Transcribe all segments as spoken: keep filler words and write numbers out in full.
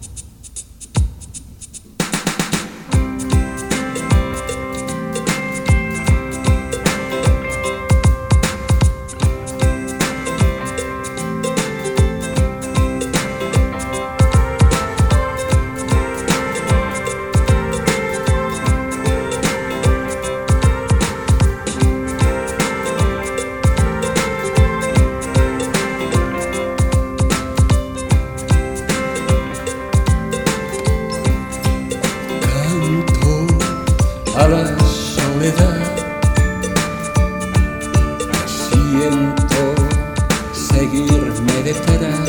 A la soledad siento seguirme detrás,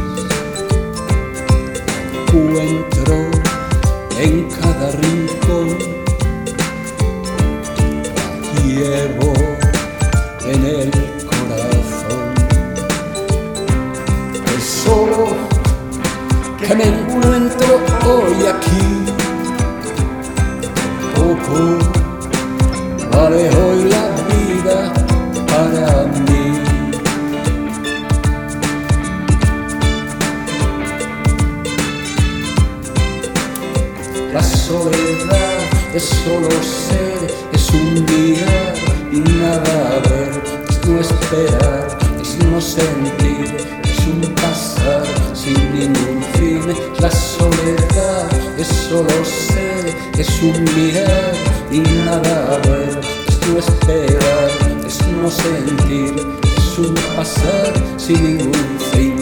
encuentro en cada rincón, la llevo en el corazón. Es solo que me encuentro hoy aquí. Poco vale hoy la vida para mí. La soledad es solo ser, es un mirar y nada ver, es no esperar, es no sentir, es un pasar sin ningún fin. La soledad es solo ser, es un mirar y nada ver, es no esperar, es no sentir, es un pasar sin ningún fin.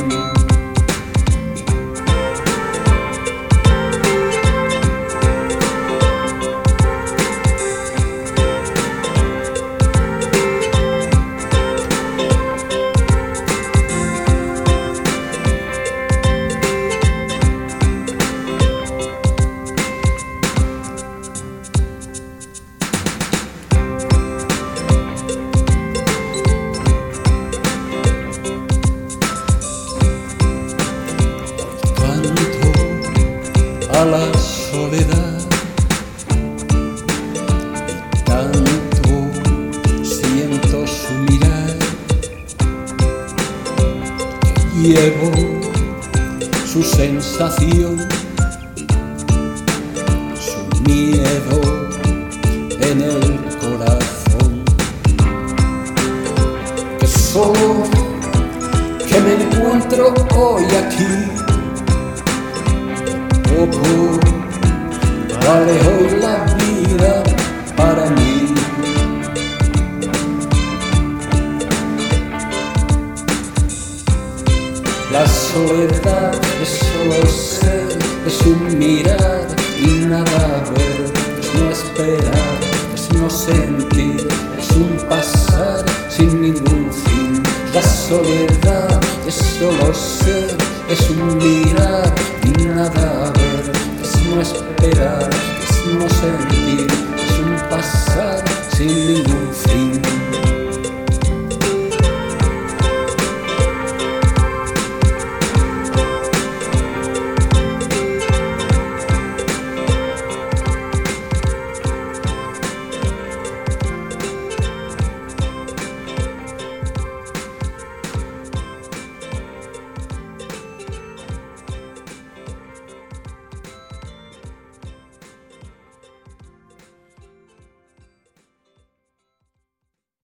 A la soledad y tanto siento su mirar, llevo su sensación, su miedo en el corazón. Que solo que me encuentro hoy aquí. Poco vale hoy la vida para mí. La soledad es solo ser, es un mirar y nada ver, es no esperar, es no sentir, es un pasar sin ningún fin. La soledad es solo ser, es un mirar y nada ver, es no esperar, es no sentir, es un pasar sin ningún fin.